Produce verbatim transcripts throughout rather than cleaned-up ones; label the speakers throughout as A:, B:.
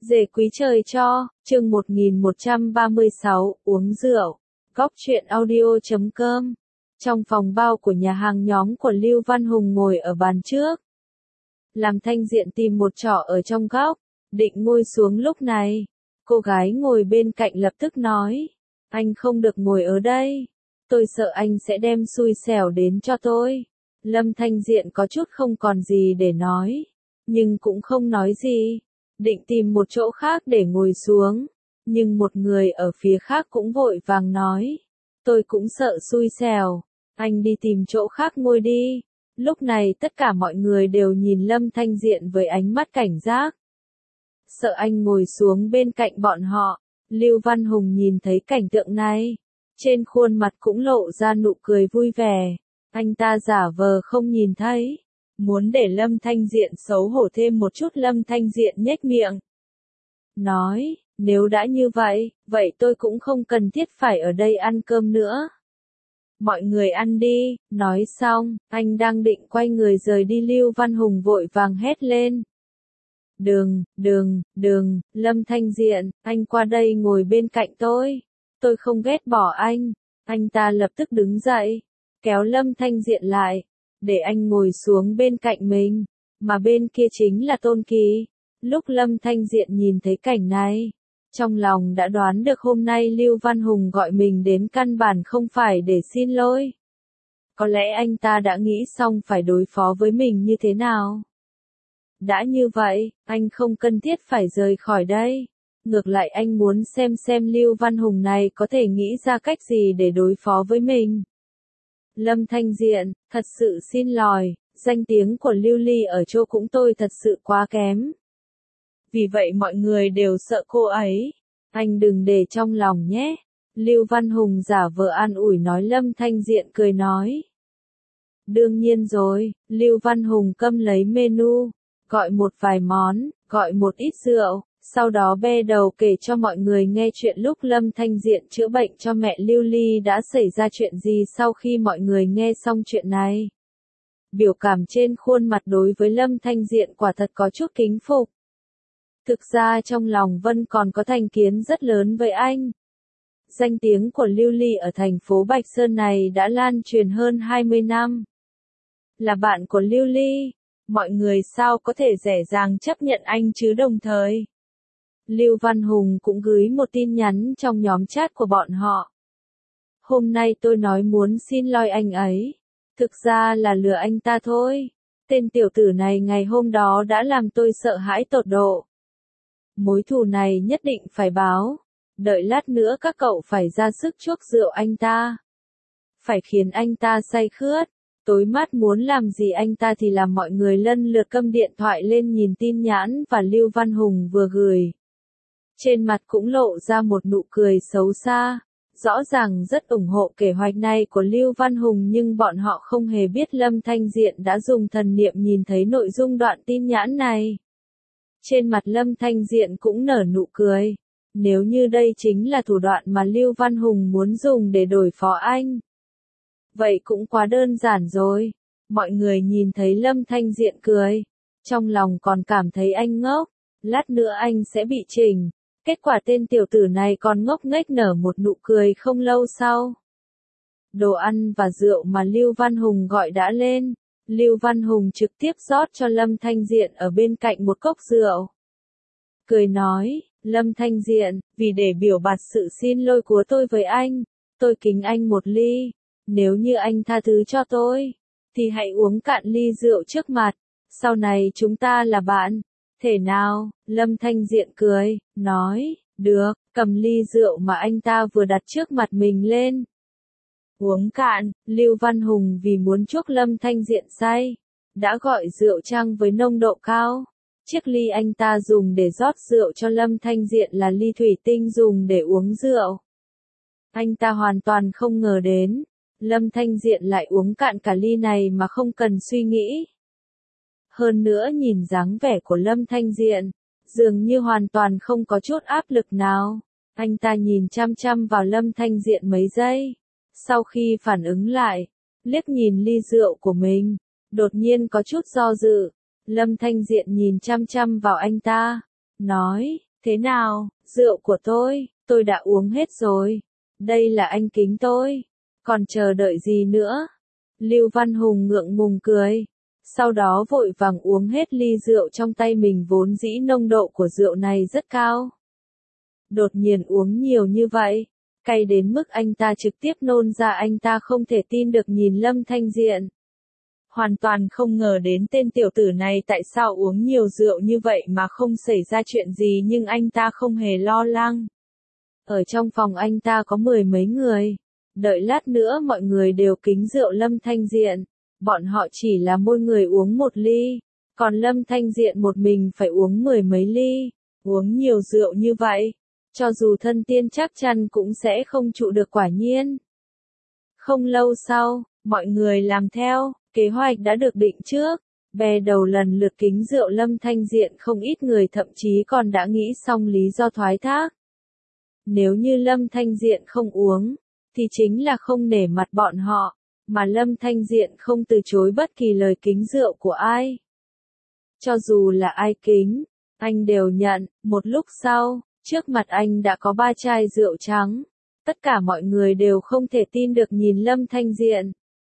A: Dề quý trời cho, chương một nghìn một trăm ba mươi sáu, uống rượu. Góc truyện audio chấm com. Trong phòng bao của nhà hàng, nhóm của Lưu Văn Hùng ngồi ở bàn trước. Làm Thanh Diện tìm một trọ ở trong góc, định ngồi xuống lúc này. Cô gái ngồi bên cạnh lập tức nói, anh không được ngồi ở đây. Tôi sợ anh sẽ đem xui xẻo đến cho tôi. Lâm Thanh Diện có chút không còn gì để nói, nhưng cũng không nói gì. Định tìm một chỗ khác để ngồi xuống, nhưng một người ở phía khác cũng vội vàng nói, tôi cũng sợ xui xẻo, anh đi tìm chỗ khác ngồi đi. Lúc này tất cả mọi người đều nhìn Lâm Thanh Diện với ánh mắt cảnh giác. Sợ anh ngồi xuống bên cạnh bọn họ. Lưu Văn Hùng nhìn thấy cảnh tượng này, trên khuôn mặt cũng lộ ra nụ cười vui vẻ. Anh ta giả vờ không nhìn thấy, muốn để Lâm Thanh Diện xấu hổ thêm một chút. Lâm Thanh Diện nhếch miệng, nói, nếu đã như vậy, vậy tôi cũng không cần thiết phải ở đây ăn cơm nữa. Mọi người ăn đi. Nói xong, anh đang định quay người rời đi, Lưu Văn Hùng vội vàng hét lên. Đừng, đừng, đừng, Lâm Thanh Diện, anh qua đây ngồi bên cạnh tôi. Tôi không ghét bỏ anh. Anh ta lập tức đứng dậy, kéo Lâm Thanh Diện lại, để anh ngồi xuống bên cạnh mình, mà bên kia chính là Tôn Kỳ. Lúc Lâm Thanh Diện nhìn thấy cảnh này, trong lòng đã đoán được hôm nay Lưu Văn Hùng gọi mình đến căn bản không phải để xin lỗi. Có lẽ anh ta đã nghĩ xong phải đối phó với mình như thế nào. Đã như vậy, anh không cần thiết phải rời khỏi đây. Ngược lại anh muốn xem xem Lưu Văn Hùng này có thể nghĩ ra cách gì để đối phó với mình. Lâm Thanh Diện, thật sự xin lỗi, danh tiếng của Lưu Ly ở chỗ cũng tôi thật sự quá kém. Vì vậy mọi người đều sợ cô ấy. Anh đừng để trong lòng nhé. Lưu Văn Hùng giả vờ an ủi nói. Lâm Thanh Diện cười nói, đương nhiên rồi. Lưu Văn Hùng câm lấy menu, gọi một vài món, gọi một ít rượu. Sau đó bê đầu kể cho mọi người nghe chuyện lúc Lâm Thanh Diện chữa bệnh cho mẹ Lưu Ly đã xảy ra chuyện gì. Sau khi mọi người nghe xong chuyện này, biểu cảm trên khuôn mặt đối với Lâm Thanh Diện quả thật có chút kính phục. Thực ra trong lòng Vân còn có thành kiến rất lớn với anh. Danh tiếng của Lưu Ly ở thành phố Bạch Sơn này đã lan truyền hơn hai mươi năm. Là bạn của Lưu Ly, mọi người sao có thể dễ dàng chấp nhận anh chứ. Đồng thời, Lưu Văn Hùng cũng gửi một tin nhắn trong nhóm chat của bọn họ. Hôm nay tôi nói muốn xin lỗi anh ấy, thực ra là lừa anh ta thôi. Tên tiểu tử này ngày hôm đó đã làm tôi sợ hãi tột độ. Mối thù này nhất định phải báo. Đợi lát nữa các cậu phải ra sức chuốc rượu anh ta, phải khiến anh ta say khướt. Tối mát muốn làm gì anh ta thì làm. Mọi người lần lượt câm điện thoại lên nhìn tin nhắn và Lưu Văn Hùng vừa gửi. Trên mặt cũng lộ ra một nụ cười xấu xa. Rõ ràng rất ủng hộ kế hoạch này của Lưu Văn Hùng, nhưng bọn họ không hề biết Lâm Thanh Diện đã dùng thần niệm nhìn thấy nội dung đoạn tin nhắn này. Trên mặt Lâm Thanh Diện cũng nở nụ cười. Nếu như đây chính là thủ đoạn mà Lưu Văn Hùng muốn dùng để đối phó anh, vậy cũng quá đơn giản rồi. Mọi người nhìn thấy Lâm Thanh Diện cười, trong lòng còn cảm thấy anh ngốc. Lát nữa anh sẽ bị chỉnh. Kết quả tên tiểu tử này còn ngốc nghếch nở một nụ cười. Không lâu sau, đồ ăn và rượu mà Lưu Văn Hùng gọi đã lên. Lưu Văn Hùng trực tiếp rót cho Lâm Thanh Diện ở bên cạnh một cốc rượu. Cười nói, Lâm Thanh Diện, vì để biểu bạt sự xin lỗi của tôi với anh, tôi kính anh một ly. Nếu như anh tha thứ cho tôi, thì hãy uống cạn ly rượu trước mặt. Sau này chúng ta là bạn. Thể nào? Lâm Thanh Diện cười, nói, được, cầm ly rượu mà anh ta vừa đặt trước mặt mình lên. Uống cạn. Lưu Văn Hùng vì muốn chuốc Lâm Thanh Diện say, đã gọi rượu trăng với nồng độ cao. Chiếc ly anh ta dùng để rót rượu cho Lâm Thanh Diện là ly thủy tinh dùng để uống rượu. Anh ta hoàn toàn không ngờ đến, Lâm Thanh Diện lại uống cạn cả ly này mà không cần suy nghĩ. Hơn nữa nhìn dáng vẻ của Lâm Thanh Diện, dường như hoàn toàn không có chút áp lực nào. Anh ta nhìn chăm chăm vào Lâm Thanh Diện mấy giây. Sau khi phản ứng lại, liếc nhìn ly rượu của mình, đột nhiên có chút do dự. Lâm Thanh Diện nhìn chăm chăm vào anh ta, nói, Thế nào, rượu của tôi, tôi đã uống hết rồi. Đây là anh kính tôi. Còn chờ đợi gì nữa? Lưu Văn Hùng ngượng ngùng cười. Sau đó vội vàng uống hết ly rượu trong tay mình vốn dĩ nồng độ của rượu này rất cao. Đột nhiên uống nhiều như vậy, cay đến mức anh ta trực tiếp nôn ra, anh ta không thể tin được nhìn Lâm Thanh Diện. Hoàn toàn không ngờ đến tên tiểu tử này tại sao uống nhiều rượu như vậy mà không xảy ra chuyện gì, nhưng anh ta không hề lo lắng. Ở trong phòng anh ta có mười mấy người. Đợi lát nữa mọi người đều kính rượu Lâm Thanh Diện. Bọn họ chỉ là mỗi người uống một ly. Còn Lâm Thanh Diện một mình phải uống mười mấy ly. Uống nhiều rượu như vậy, cho dù thân tiên chắc chắn cũng sẽ không trụ được quả nhiên. Không lâu sau, mọi người làm theo, kế hoạch đã được định trước. Bè đầu lần lượt kính rượu Lâm Thanh Diện, không ít người thậm chí còn đã nghĩ xong lý do thoái thác. Nếu như Lâm Thanh Diện không uống, thì chính là không nể mặt bọn họ, mà Lâm Thanh Diện không từ chối bất kỳ lời kính rượu của ai. Cho dù là ai kính, anh đều nhận. Một lúc sau, trước mặt anh đã có ba chai rượu trắng. Tất cả mọi người đều không thể tin được nhìn Lâm Thanh Diện.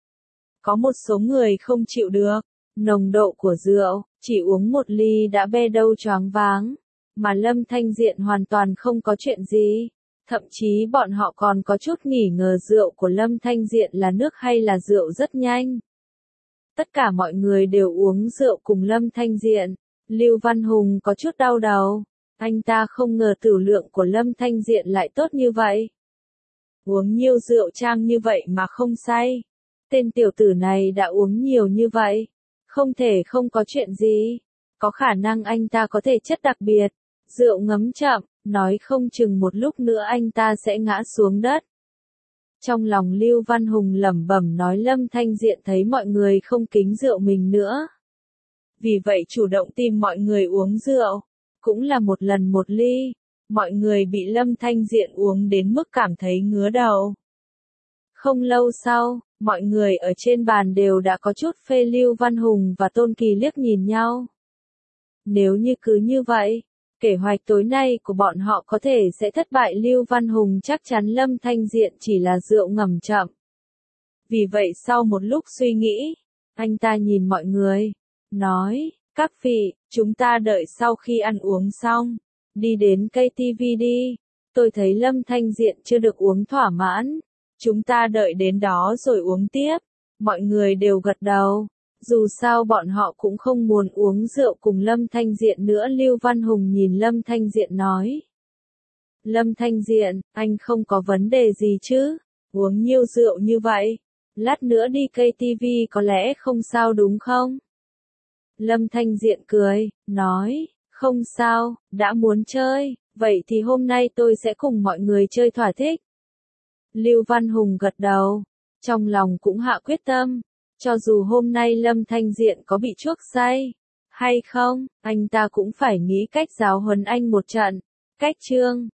A: Có một số người không chịu được nồng độ của rượu, chỉ uống một ly đã bê đâu choáng váng, mà Lâm Thanh Diện hoàn toàn không có chuyện gì. Thậm chí bọn họ còn có chút nghi ngờ rượu của Lâm Thanh Diện là nước hay là rượu rất nhanh. Tất cả mọi người đều uống rượu cùng Lâm Thanh Diện. Lưu Văn Hùng có chút đau đầu. Anh ta không ngờ tử lượng của Lâm Thanh Diện lại tốt như vậy. Uống nhiều rượu trang như vậy mà không say. Tên tiểu tử này đã uống nhiều như vậy. Không thể không có chuyện gì. Có khả năng anh ta có thể chất đặc biệt. Rượu ngấm chậm, nói không chừng một lúc nữa anh ta sẽ ngã xuống đất. Trong lòng Lưu Văn Hùng lẩm bẩm nói Lâm Thanh Diện thấy mọi người không kính rượu mình nữa. Vì vậy chủ động tìm mọi người uống rượu. Cũng là một lần một ly. Mọi người bị Lâm Thanh Diện uống đến mức cảm thấy ngứa đầu. Không lâu sau, mọi người ở trên bàn đều đã có chút phê. Lưu Văn Hùng và Tôn Kỳ liếc nhìn nhau. Nếu như cứ như vậy, kế hoạch tối nay của bọn họ có thể sẽ thất bại. Lưu Văn Hùng chắc chắn Lâm Thanh Diện chỉ là rượu ngầm chậm. Vì vậy sau một lúc suy nghĩ, anh ta nhìn mọi người, nói, các vị, chúng ta đợi sau khi ăn uống xong, đi đến ca tê vê đi. Tôi thấy Lâm Thanh Diện chưa được uống thỏa mãn. Chúng ta đợi đến đó rồi uống tiếp. Mọi người đều gật đầu. Dù sao bọn họ cũng không muốn uống rượu cùng Lâm Thanh Diện nữa. Lưu Văn Hùng nhìn Lâm Thanh Diện nói. Lâm Thanh Diện, anh không có vấn đề gì chứ? Uống nhiều rượu như vậy, lát nữa đi ca tê vê có lẽ không sao đúng không? Lâm Thanh Diện cười, nói, không sao, đã muốn chơi, vậy thì hôm nay tôi sẽ cùng mọi người chơi thỏa thích. Lưu Văn Hùng gật đầu, trong lòng cũng hạ quyết tâm, cho dù hôm nay Lâm Thanh Diện có bị chuốc say, hay không, anh ta cũng phải nghĩ cách giáo huấn anh một trận. Cách chương